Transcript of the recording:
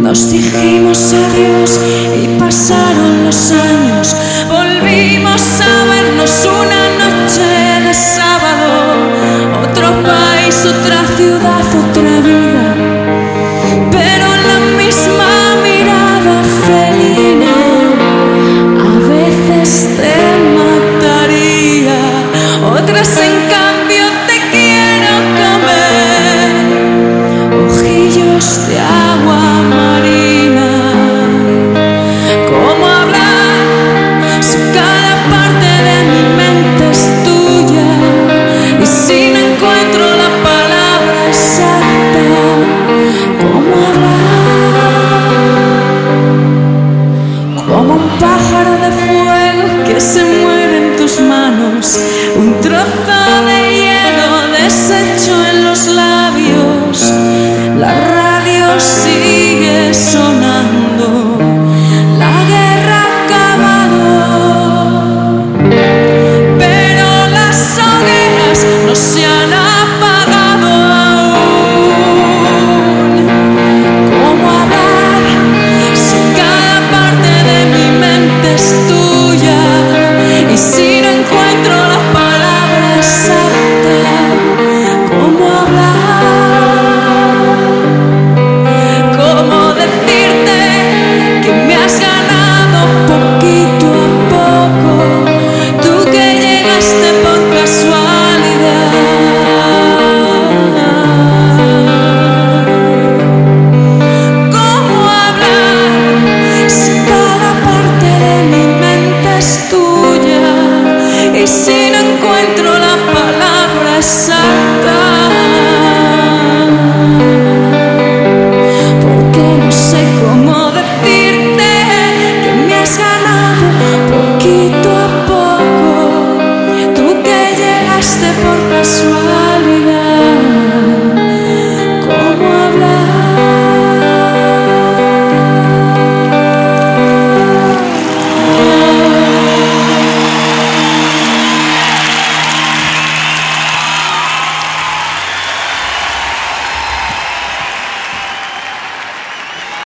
Nos dijimos adiós y pasaron los años. Volvimos a vernos una noche de sábado. Otro país, otra ciudad, otra vida, pero la misma mirada felina. A veces te mataría, otras en cambio te quiero comer. Ojillos de agua marina. ¿Cómo hablar si cada parte de mi mente es tuya? Y si no encuentro la palabra exacta, ¿cómo hablar? Como un pájaro de fuego que se muere en tus manos, un trozo